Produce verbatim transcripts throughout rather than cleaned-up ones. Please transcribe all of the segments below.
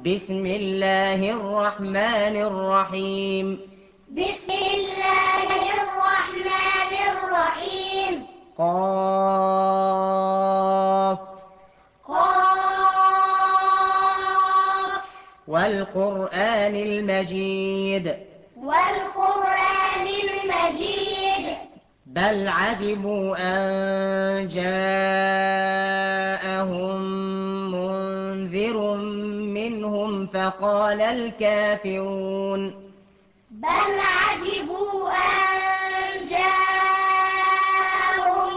بسم الله الرحمن الرحيم بسم الله الرحمن الرحيم قاف قاف والقرآن المجيد والقرآن المجيد بل عجبوا أن جاءهم منذر منهم فقال الكافرون بل عجبوا أن جاءهم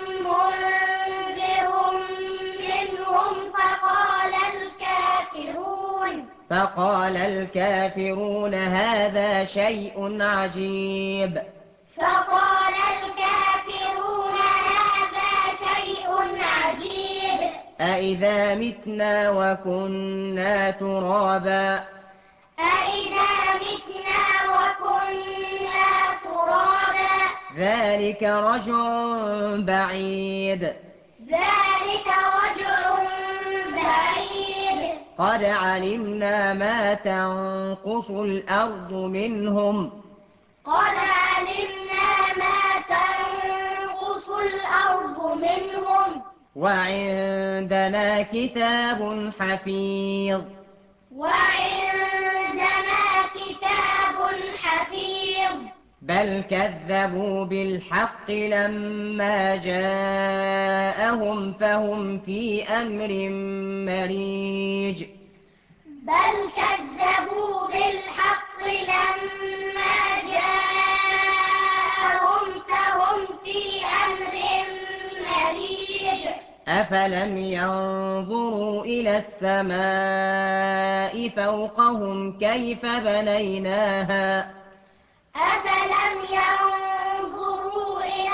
منذر منهم فقال الكافرون فقال الكافرون هذا شيء عجيب فقال الكافرون هذا شيء عجيب أإذا متنا وكنا ترابا أإذا متنا وكنا ترابا ذلك رجع بعيد ذلك رجع بعيد قد علمنا ما تنقص الأرض منهم قد علمنا ما تنقص الأرض منهم وعندنا كتاب حفيظ وعندنا كتاب حفيظ بل كذبوا بالحق لما جاءهم فهم في أمر مريج بل كذبوا بالحق لما جاءهم فهم في أمر مريج أفلم ينظروا إلى السماء فوقهم كيف بنيناها أفلم ينظروا إلى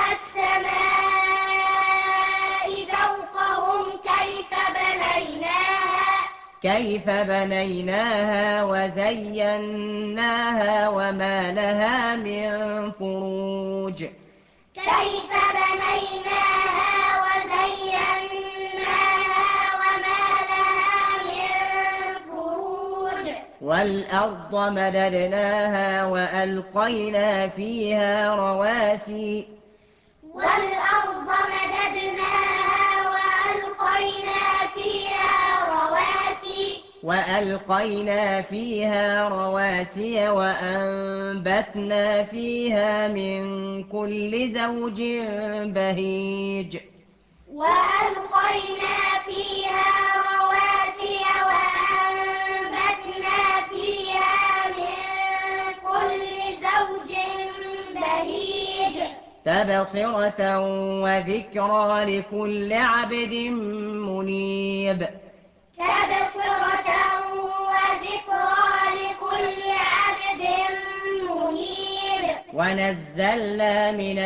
السماء فوقهم كيف بنيناها كيف بنيناها وزيناها وما لها من فروج كيف بنيناها وزيناها وما لها من فروج والأرض مددناها وألقينا فيها رواسي والأرض مددناها وألقينا فيها رواسي وألقينا فيها رواسي وأنبتنا فيها من كل زوج بهيج وألقينا فيها رواسي وأنبتنا فيها من كل زوج بهيج تبصرة وذكرى لكل عبد منيب تبصرة وذكرى لكل عبد منيب ونزلنا من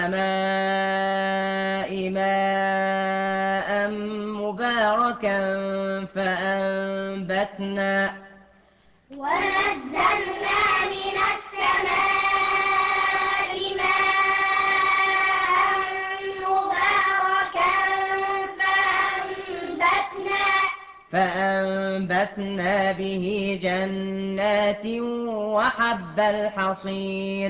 السماء ماء مباركا فأنبتنا ونزلنا من السماء ماء مباركا فأنبتنا فأنبتنا به جنات وحب الحصيد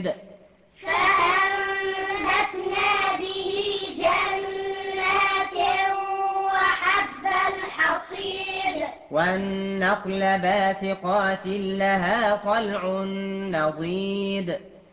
فأنبتنا به جنات وحب الحصيد والنخل باسقات لها طلع نضيد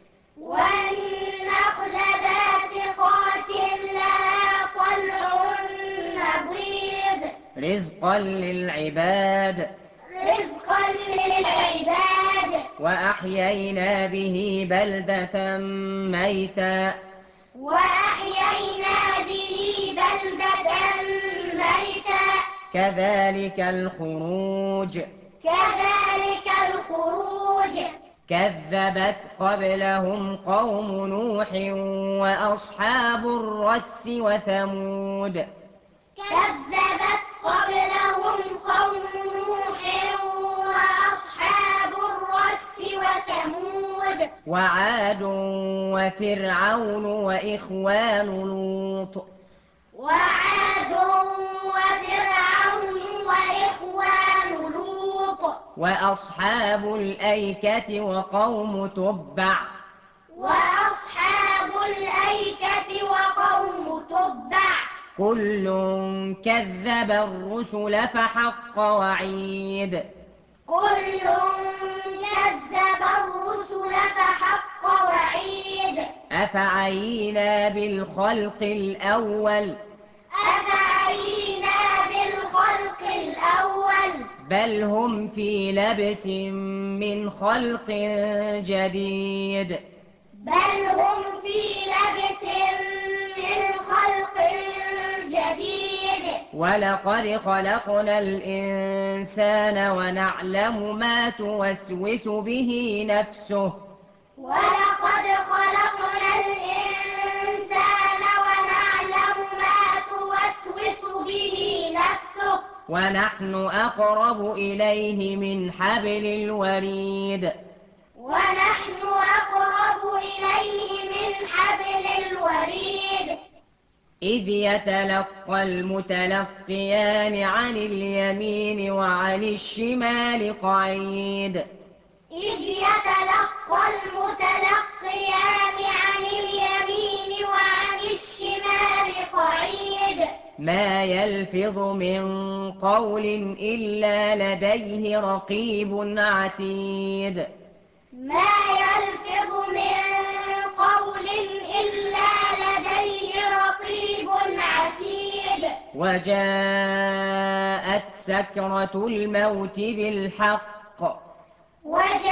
والنخل باسقات لها طلع نضيد رزقا للعباد رزقا للعباد وأحيينا به بلدة ميتا وأحيينا به بلدة ميتا كذلك الخروج كذلك الخروج كذبت قبلهم قوم نوح وأصحاب الرس وثمود كذبت قبلهم قوم نوح وأصحاب الرس وثمود وعاد وفرعون وإخوان لوط وعاد وفرعون وإخوان لوط وأصحاب الأيكة وقوم تبع وأصحاب الأيكة وقوم تبع كل كذب الرسل فحق وعيد كل كذب الرسل فحق وعيد أفعينا بالخلق الأول أفعينا بالخلق الأول بل هم في لبس من خلق جديد بل هم في لبس من خلق جديد ولقد خلقنا الإنسان ونعلم ما توسوس به نفسه ولقد خلقنا الإنسان ونعلم ما توسوس به نفسه ونحن أقرب إليه من حبل الوريد ونحن أقرب إليه من حبل الوريد إذ يتلقى المتلقيان عن اليمين وعن الشمال قعيد إذ يتلقى المتلقيان عن اليمين وعن الشمال قعيد ما يلفظ من قول إلا لديه رقيب عتيد ما يلفظ من قول إلا لديه رقيب عتيد وجاءت سكرة الموت بالحق وجاءت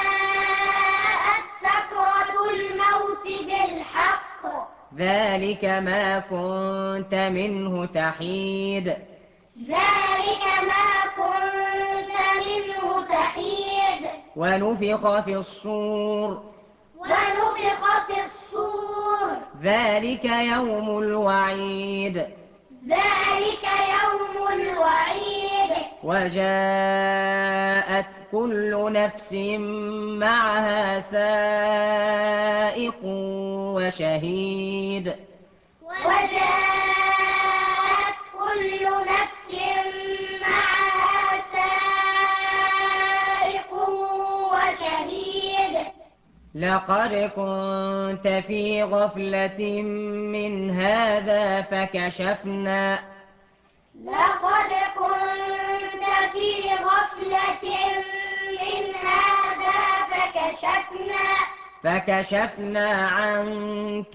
سكرة الموت بالحق ذلك ما كنت منه تحيد ذلك ما كنت منه تحيد ونفخ في الصور ونفخ في الصور ذلك يوم الوعيد ذلك يوم الوعيد وجاءت كل نفس معها سائق وشهيد وجاءت كل نفس معها سائق وشهيد لقد كنت في غفلة من هذا فكشفنا لقد كنت في غفلة من هذا فكشفنا فكشفنا عنك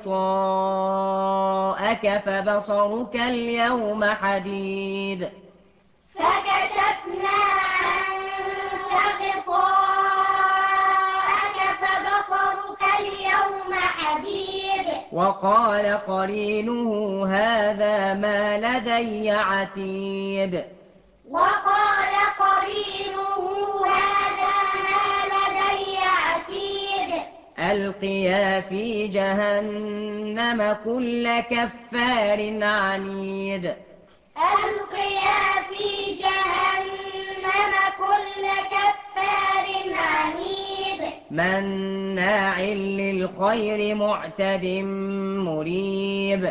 غطاءك فبصرك اليوم حديد فكشفنا عنك غطاءك فبصرك اليوم حديد وقال قرينه هذا ما لدي عتيد وقال قرينه هذا ما لدي عتيد ألقيا في جهنم كل كفار عنيد ألقيا في جهنم كل كفار عنيد مناع للخير معتد مريب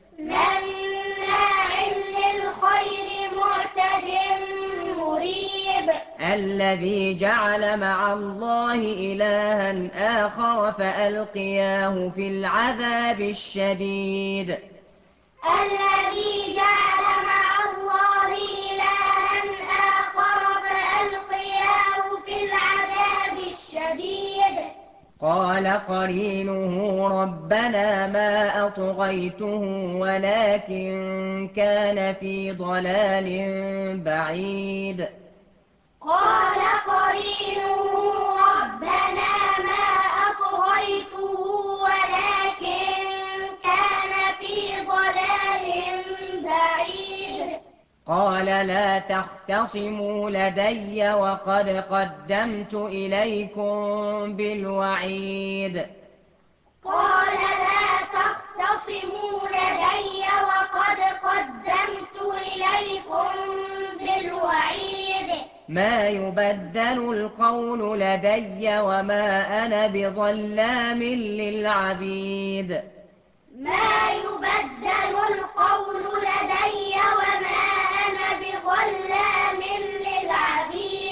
مناع للخير معتد مريب الذي جعل مع الله إلها آخر فألقياه في العذاب الشديد الذي جعل مع الله إلها آخر فألقياه في العذاب الشديد قال قرينه ربنا ما أطغيته ولكن كان في ضلال بعيد قال قرينه ربنا ما أطغيته ولكن كان في ضلال بعيد قال لا تختصموا لدي وقد قدمت إليكم بالوعيد قال لا تختصموا لدي وقد قدمت إليكم بالوعيد ما يبدل القول لدي وما أنا بظلام للعبيد ما يبدل القول لدي وما أنا بظلام للعبيد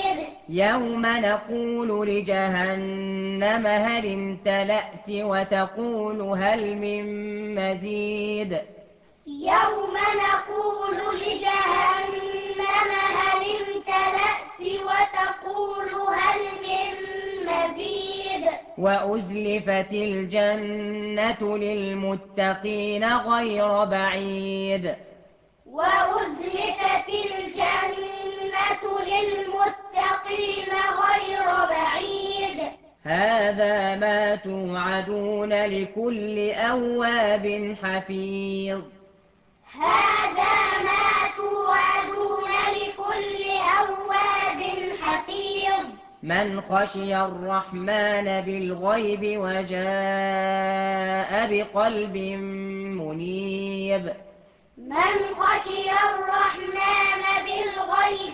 يوم نقول لجهنم هل امتلأت وتقول هل من مزيد يوم نقول لجهنم هل امتلأت وتقول هل من مزيد وأزلفت الجنة للمتقين غير بعيد وأزلفت الجنة للمتقين غير بعيد هذا ما توعدون لكل أواب حفيظ هذا ما توعدون لكل أواب حفيظ من خشي الرحمن بالغيب وجاء بقلب منيب من خشي الرحمن بالغيب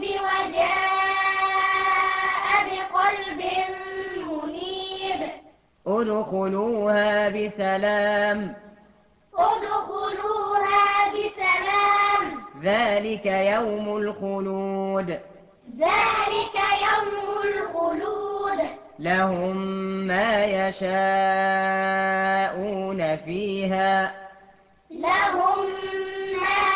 وجاء بقلب منيب ادخلوها بسلام ادخلوها بسلام ذلك يوم الخلود ذلك يوم الخلود لهم ما يشاءون فيها لهم ما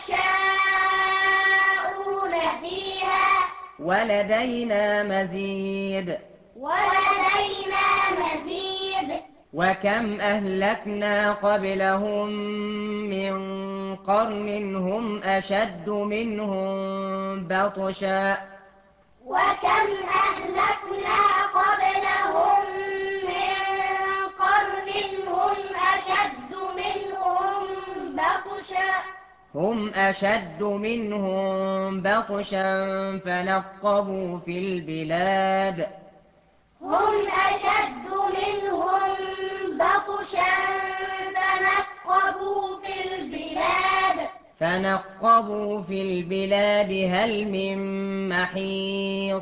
يشاءون فيها ولدينا مزيد ولدينا مزيد وكم أهلكنا قبلهم من قرن هم أشد منهم بطشا وكم أهلكنا قبلهم من قرن هم أشد منهم بطشا هم أشد منهم بطشا فنقبوا في البلاد هم أشد منهم بطشا فنقبوا في البلاد فنقبوا في البلاد هل من محيص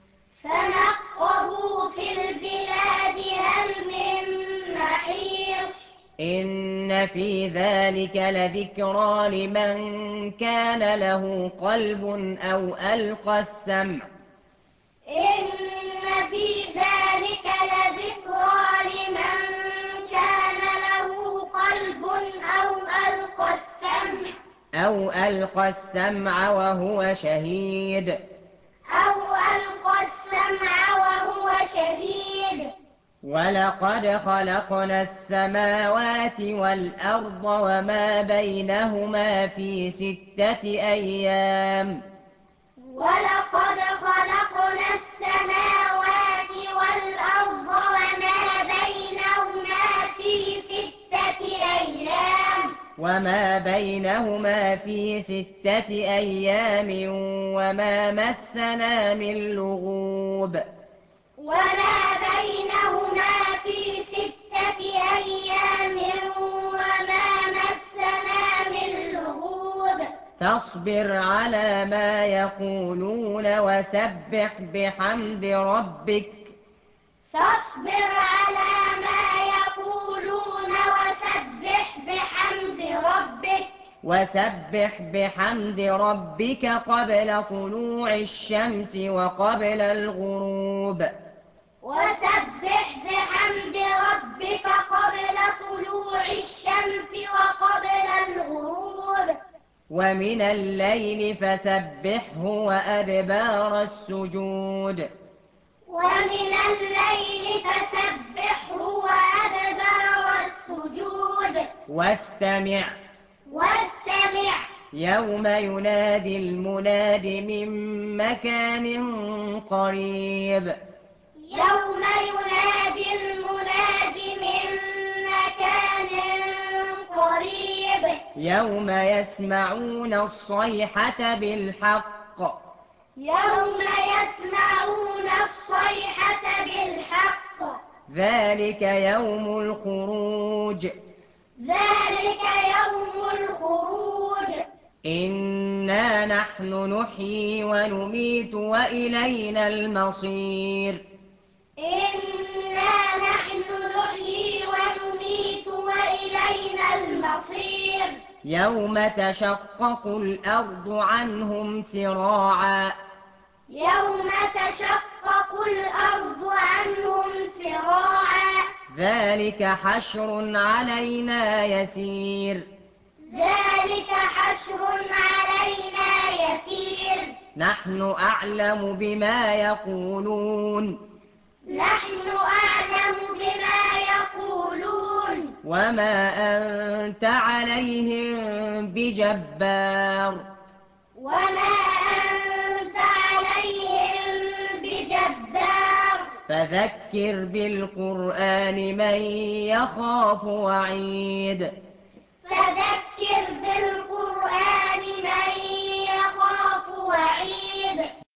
فنقبوا في البلاد هل من محيص إن في ذلك لذكرى لمن كان له قلب أو ألقى السمع إن في ذلك لذكرى لمن كان له قلب أو ألقى السمع أو ألقى السمع وهو شهيد أو ألقى السمع وهو شهيد ولقد خلقنا السماوات والأرض وما بينهما في ستة أيام ولقد خلقنا السماوات والأرض وما بينهما في ستة أيام وما بينهما في ستة أيام وما مسنا من لغوب وما بينهما في ستة أيام وما مسنا من لغوب فاصبر على ما يقولون وسبح بحمد ربك فاصبر على ما يقولون وسبح بحمد ربك وسبح بحمد ربك قبل طلوع الشمس وقبل الغروب وسبح بحمد ربك قبل طلوع الشمس وقبل الغروب ومن الليل فسبحه وأدبار السجود ومن الليل فسبحه وأدبار السجود واستمع واستمع يوم ينادي المناد من مكان قريب يوم ينادي المناد من مكان قريب يوم يسمعون الصيحة بالحق يوم يسمعون الصيحة بالحق ذلك يوم الخروج ذلك يوم الخروج إنا نحن نحيي ونميت وإلينا المصير إنا نحن نحيي ونميت وإلينا المصير يوم تشقق الأرض عنهم سراعا يوم تشقق ذلك حشر علينا يسير ذلك حشر علينا يسير نحن أعلم بما يقولون نحن أعلم بما يقولون وما أنت عليهم بجبار وما أنت عليهم بجبار فذكر بالقرآن من يخاف وعيد فذكر بالقرآن من يخاف وعيد